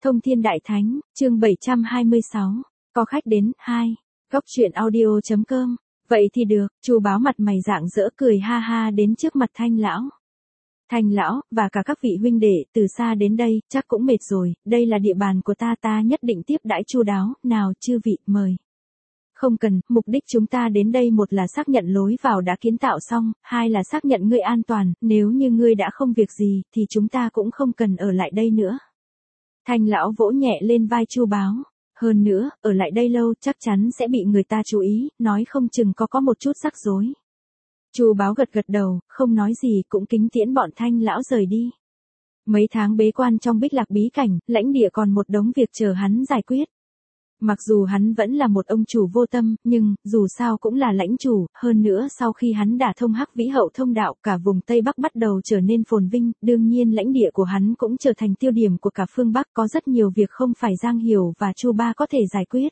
Thông Thiên Đại Thánh, chương 726, có khách đến, 2. Góc truyện audio.com. Vậy thì được, Chu Báo mặt mày rạng rỡ cười ha ha đến trước mặt Thanh lão. Thanh lão, và cả các vị huynh đệ, từ xa đến đây, chắc cũng mệt rồi, đây là địa bàn của ta nhất định tiếp đãi chu đáo, nào chư vị, mời. Không cần, mục đích chúng ta đến đây một là xác nhận lối vào đã kiến tạo xong, hai là xác nhận ngươi an toàn, nếu như ngươi đã không việc gì, thì chúng ta cũng không cần ở lại đây nữa. Thanh lão vỗ nhẹ lên vai Chu Báo. Hơn nữa, ở lại đây lâu chắc chắn sẽ bị người ta chú ý, nói không chừng có một chút rắc rối. Chu Báo gật đầu, không nói gì cũng kính tiễn bọn Thanh lão rời đi. Mấy tháng bế quan trong Bích Lạc bí cảnh, lãnh địa còn một đống việc chờ hắn giải quyết. Mặc dù hắn vẫn là một ông chủ vô tâm, nhưng, dù sao cũng là lãnh chủ, hơn nữa sau khi hắn đả thông Hắc Vĩ Hậu thông đạo, cả vùng Tây Bắc bắt đầu trở nên phồn vinh, đương nhiên lãnh địa của hắn cũng trở thành tiêu điểm của cả phương Bắc, có rất nhiều việc không phải Giang Hiểu và Chu Ba có thể giải quyết.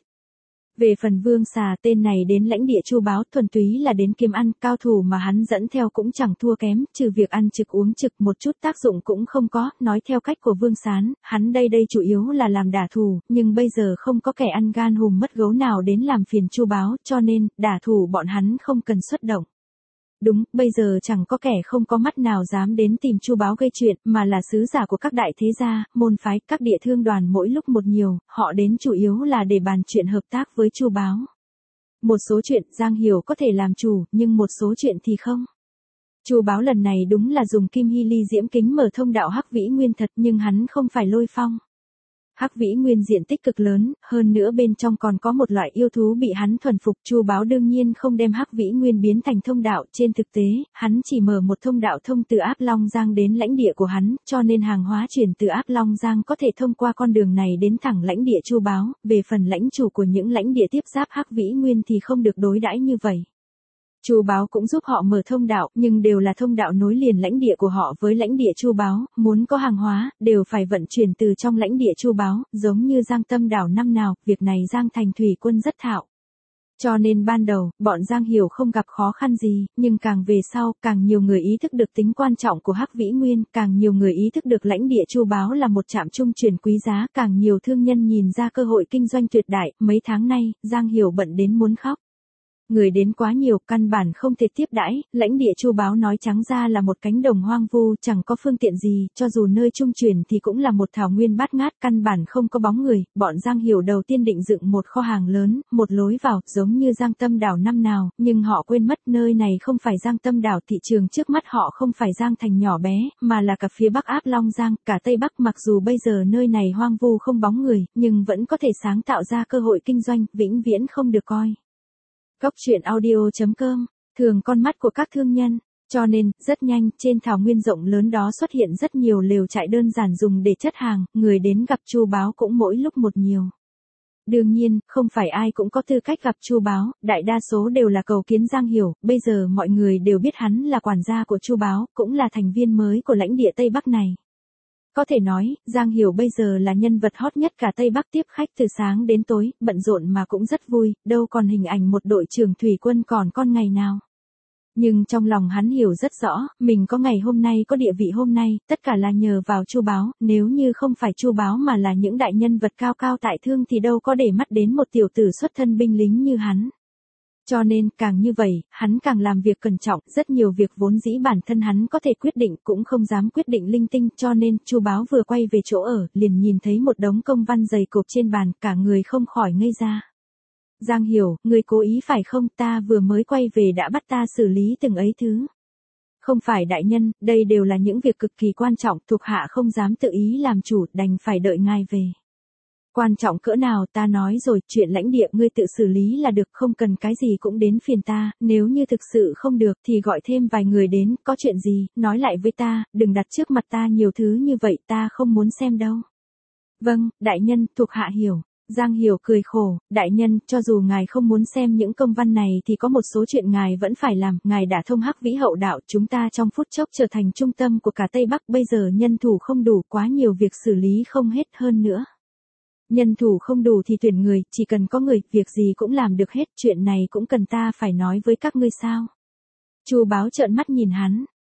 Về phần Vương Xà, tên này đến lãnh địa Chu Báo thuần túy là đến kiếm ăn, cao thủ mà hắn dẫn theo cũng chẳng thua kém, trừ việc ăn trực uống trực một chút tác dụng cũng không có, nói theo cách của Vương Sán, hắn đây chủ yếu là làm đả thủ, nhưng bây giờ không có kẻ ăn gan hùm mất gấu nào đến làm phiền Chu Báo, cho nên, đả thủ bọn hắn không cần xuất động. Đúng, bây giờ chẳng có kẻ không có mắt nào dám đến tìm Chu Báo gây chuyện, mà là sứ giả của các đại thế gia, môn phái, các địa thương đoàn mỗi lúc một nhiều, họ đến chủ yếu là để bàn chuyện hợp tác với Chu Báo. Một số chuyện Giang Hiểu có thể làm chủ, nhưng một số chuyện thì không. Chu Báo lần này đúng là dùng Kim Hy Ly diễm kính mở thông đạo Hắc Vĩ Nguyên thật, nhưng hắn không phải Lôi Phong. Hắc Vĩ Nguyên diện tích cực lớn, hơn nữa bên trong còn có một loại yêu thú bị hắn thuần phục, Chu Báo đương nhiên không đem Hắc Vĩ Nguyên biến thành thông đạo, trên thực tế, hắn chỉ mở một thông đạo thông từ Áp Long Giang đến lãnh địa của hắn, cho nên hàng hóa chuyển từ Áp Long Giang có thể thông qua con đường này đến thẳng lãnh địa Chu Báo, về phần lãnh chủ của những lãnh địa tiếp giáp Hắc Vĩ Nguyên thì không được đối đãi như vậy. Chu Báo cũng giúp họ mở thông đạo, nhưng đều là thông đạo nối liền lãnh địa của họ với lãnh địa Chu Báo, muốn có hàng hóa, đều phải vận chuyển từ trong lãnh địa Chu Báo, giống như Giang Tâm đảo năm nào, việc này Giang Thành Thủy Quân rất thạo. Cho nên ban đầu, bọn Giang Hiểu không gặp khó khăn gì, nhưng càng về sau, càng nhiều người ý thức được tính quan trọng của Hắc Vĩ Nguyên, càng nhiều người ý thức được lãnh địa Chu Báo là một trạm trung chuyển quý giá, càng nhiều thương nhân nhìn ra cơ hội kinh doanh tuyệt đại, mấy tháng nay, Giang Hiểu bận đến muốn khóc. Người đến quá nhiều, căn bản không thể tiếp đãi, lãnh địa Chu Báo nói trắng ra là một cánh đồng hoang vu, chẳng có phương tiện gì, cho dù nơi trung chuyển thì cũng là một thảo nguyên bát ngát, căn bản không có bóng người, bọn Giang Hiểu đầu tiên định dựng một kho hàng lớn, một lối vào, giống như Giang Tâm đảo năm nào, nhưng họ quên mất nơi này không phải Giang Tâm đảo, thị trường trước mắt họ không phải Giang Thành nhỏ bé, mà là cả phía Bắc Áp Long Giang, cả Tây Bắc, mặc dù bây giờ nơi này hoang vu không bóng người, nhưng vẫn có thể sáng tạo ra cơ hội kinh doanh, vĩnh viễn không được coi. Góc truyện audio.com, thường con mắt của các thương nhân, cho nên, rất nhanh, trên thảo nguyên rộng lớn đó xuất hiện rất nhiều lều trại đơn giản dùng để chất hàng, người đến gặp Chu Báo cũng mỗi lúc một nhiều. Đương nhiên, không phải ai cũng có tư cách gặp Chu Báo, đại đa số đều là cầu kiến Giang Hiểu, bây giờ mọi người đều biết hắn là quản gia của Chu Báo, cũng là thành viên mới của lãnh địa Tây Bắc này. Có thể nói, Giang Hiểu bây giờ là nhân vật hot nhất cả Tây Bắc, tiếp khách từ sáng đến tối, bận rộn mà cũng rất vui, đâu còn hình ảnh một đội trưởng thủy quân còn con ngày nào. Nhưng trong lòng hắn hiểu rất rõ, mình có ngày hôm nay, có địa vị hôm nay, tất cả là nhờ vào Chu Báo, nếu như không phải Chu Báo mà là những đại nhân vật cao cao tại thương thì đâu có để mắt đến một tiểu tử xuất thân binh lính như hắn. Cho nên, càng như vậy, hắn càng làm việc cẩn trọng, rất nhiều việc vốn dĩ bản thân hắn có thể quyết định cũng không dám quyết định linh tinh, cho nên, Chu Báo vừa quay về chỗ ở, liền nhìn thấy một đống công văn dày cộp trên bàn, cả người không khỏi ngây ra. Giang Hiểu, người cố ý phải không, ta vừa mới quay về đã bắt ta xử lý từng ấy thứ. Không phải đại nhân, đây đều là những việc cực kỳ quan trọng, thuộc hạ không dám tự ý làm chủ, đành phải đợi ngài về. Quan trọng cỡ nào ta nói rồi, chuyện lãnh địa ngươi tự xử lý là được, không cần cái gì cũng đến phiền ta, nếu như thực sự không được thì gọi thêm vài người đến, có chuyện gì, nói lại với ta, đừng đặt trước mặt ta nhiều thứ như vậy, ta không muốn xem đâu. Vâng, đại nhân, thuộc hạ hiểu. Giang Hiểu cười khổ, đại nhân, cho dù ngài không muốn xem những công văn này thì có một số chuyện ngài vẫn phải làm, ngài đã thông Hắc Vĩ Hậu đạo, chúng ta trong phút chốc trở thành trung tâm của cả Tây Bắc, bây giờ nhân thủ không đủ, quá nhiều việc xử lý không hết, hơn nữa. Nhân thủ không đủ thì tuyển người, chỉ cần có người, việc gì cũng làm được hết, chuyện này cũng cần ta phải nói với các ngươi sao. Chu Báo trợn mắt nhìn hắn,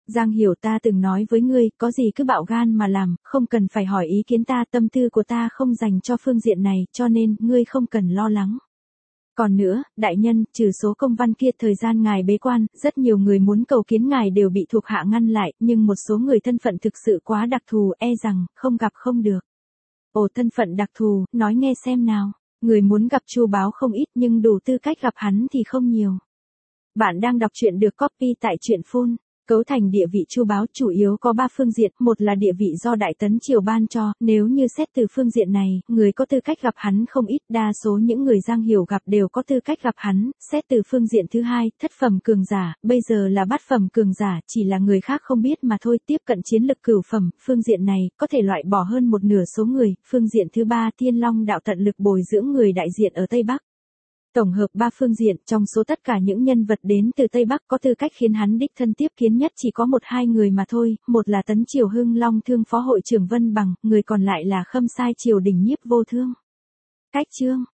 Giang Hiểu ta từng nói với ngươi, có gì cứ bạo gan mà làm, không cần phải hỏi ý kiến ta, tâm tư của ta không dành cho phương diện này, cho nên, ngươi không cần lo lắng. Còn nữa, đại nhân, trừ số công văn kia thời gian ngài bế quan, rất nhiều người muốn cầu kiến ngài đều bị thuộc hạ ngăn lại, nhưng một số người thân phận thực sự quá đặc thù, e rằng, không gặp không được. Ồ, thân phận đặc thù, nói nghe xem nào. Người muốn gặp Chu Báo không ít nhưng đủ tư cách gặp hắn thì không nhiều. Bạn đang đọc truyện được copy tại truyện Phun. Cấu thành địa vị Chu Báo chủ yếu có 3 phương diện, một là địa vị do Đại Tấn Triều ban cho, nếu như xét từ phương diện này, người có tư cách gặp hắn không ít, đa số những người Giang Hiểu gặp đều có tư cách gặp hắn, xét từ phương diện thứ hai, thất phẩm cường giả, bây giờ là bát phẩm cường giả, chỉ là người khác không biết mà thôi, tiếp cận chiến lực cửu phẩm, phương diện này, có thể loại bỏ hơn một nửa số người, phương diện thứ ba, Thiên Long đạo tận lực bồi dưỡng người đại diện ở Tây Bắc. Tổng hợp 3 phương diện, trong số tất cả những nhân vật đến từ Tây Bắc có tư cách khiến hắn đích thân tiếp kiến nhất chỉ có 1-2 người mà thôi, một là Tấn Triều Hưng Long Thương Phó hội trưởng Vân Bằng, người còn lại là Khâm Sai Triều đình Nhiếp Vô Thương. Cách chương